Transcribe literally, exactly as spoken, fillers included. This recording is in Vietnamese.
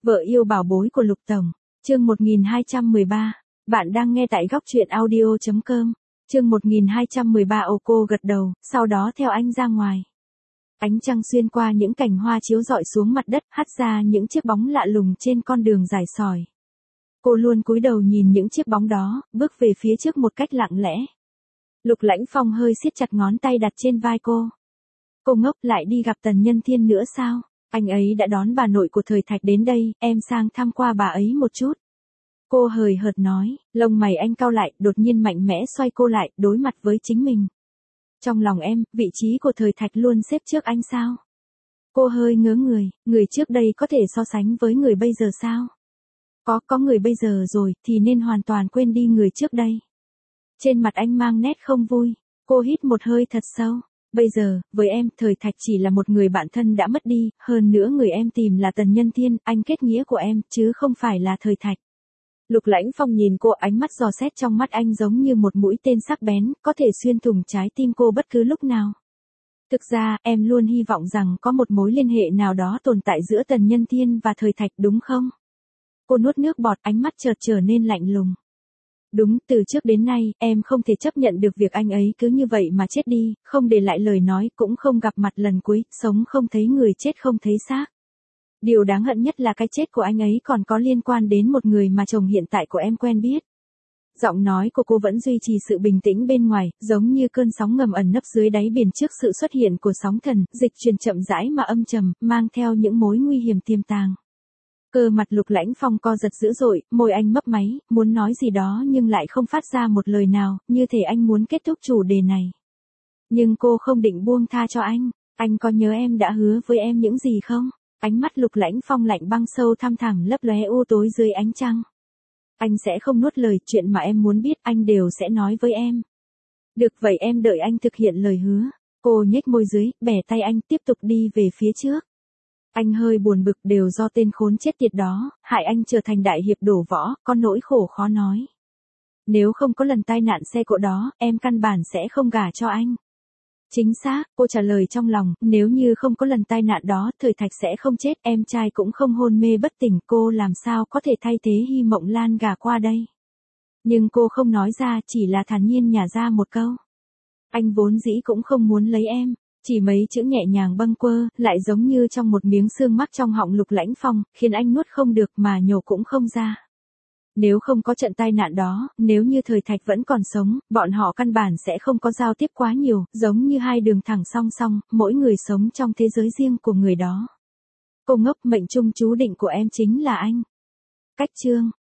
Vợ yêu bảo bối của Lục Tổng, chương một nghìn hai trăm mười ba, bạn đang nghe tại góc truyện audio chấm com, chương một nghìn hai trăm mười ba. Ô cô gật đầu, sau đó theo anh ra ngoài. Ánh trăng xuyên qua những cành hoa chiếu rọi xuống mặt đất, hắt ra những chiếc bóng lạ lùng trên con đường dài sỏi. Cô luôn cúi đầu nhìn những chiếc bóng đó, bước về phía trước một cách lặng lẽ. Lục Lãnh Phong hơi siết chặt ngón tay đặt trên vai cô. Cô ngốc, lại đi gặp Tần Nhân Thiên nữa sao? Anh ấy đã đón bà nội của Thời Thạch đến đây, em sang thăm qua bà ấy một chút. Cô hời hợt nói, lông mày anh cau lại, đột nhiên mạnh mẽ xoay cô lại, đối mặt với chính mình. Trong lòng em, vị trí của Thời Thạch luôn xếp trước anh sao? Cô hơi ngớ người, người trước đây có thể so sánh với người bây giờ sao? Có, có người bây giờ rồi, thì nên hoàn toàn quên đi người trước đây. Trên mặt anh mang nét không vui, cô hít một hơi thật sâu. Bây giờ, với em, Thời Thạch chỉ là một người bạn thân đã mất đi, hơn nữa người em tìm là Tần Nhân Thiên, anh kết nghĩa của em, chứ không phải là Thời Thạch. Lục Lãnh Phong nhìn cô, ánh mắt dò xét trong mắt anh giống như một mũi tên sắc bén, có thể xuyên thủng trái tim cô bất cứ lúc nào. Thực ra, em luôn hy vọng rằng có một mối liên hệ nào đó tồn tại giữa Tần Nhân Thiên và Thời Thạch, đúng không? Cô nuốt nước bọt, ánh mắt chợt trở nên lạnh lùng. Đúng, từ trước đến nay, em không thể chấp nhận được việc anh ấy cứ như vậy mà chết đi, không để lại lời nói, cũng không gặp mặt lần cuối, sống không thấy người chết không thấy xác. Điều đáng hận nhất là cái chết của anh ấy còn có liên quan đến một người mà chồng hiện tại của em quen biết. Giọng nói của cô vẫn duy trì sự bình tĩnh bên ngoài, giống như cơn sóng ngầm ẩn nấp dưới đáy biển trước sự xuất hiện của sóng thần, dịch truyền chậm rãi mà âm trầm, mang theo những mối nguy hiểm tiềm tàng. Cơ mặt Lục Lãnh Phong co giật dữ dội, môi anh mấp máy, muốn nói gì đó nhưng lại không phát ra một lời nào, như thể anh muốn kết thúc chủ đề này. Nhưng cô không định buông tha cho anh, anh có nhớ em đã hứa với em những gì không? Ánh mắt Lục Lãnh Phong lạnh băng sâu thăm thẳm lấp lóe u tối dưới ánh trăng. Anh sẽ không nuốt lời, chuyện mà em muốn biết anh đều sẽ nói với em. Được vậy em đợi anh thực hiện lời hứa. Cô nhếch môi dưới, bẻ tay anh tiếp tục đi về phía trước. Anh hơi buồn bực, đều do tên khốn chết tiệt đó, hại anh trở thành đại hiệp đổ võ, có nỗi khổ khó nói. Nếu không có lần tai nạn xe cộ đó, em căn bản sẽ không gả cho anh. Chính xác, cô trả lời trong lòng, nếu như không có lần tai nạn đó, Thời Thạch sẽ không chết, em trai cũng không hôn mê bất tỉnh, cô làm sao có thể thay thế Hy Mộng Lan gả qua đây. Nhưng cô không nói ra, chỉ là thản nhiên nhả ra một câu. Anh vốn dĩ cũng không muốn lấy em. Chỉ mấy chữ nhẹ nhàng bâng quơ, lại giống như trong một miếng xương mắc trong họng Lục Lãnh Phong, khiến anh nuốt không được mà nhổ cũng không ra. Nếu không có trận tai nạn đó, nếu như Thời Thạch vẫn còn sống, bọn họ căn bản sẽ không có giao tiếp quá nhiều, giống như hai đường thẳng song song, mỗi người sống trong thế giới riêng của người đó. Cô ngốc, mệnh trung chú định của em chính là anh. Cách chương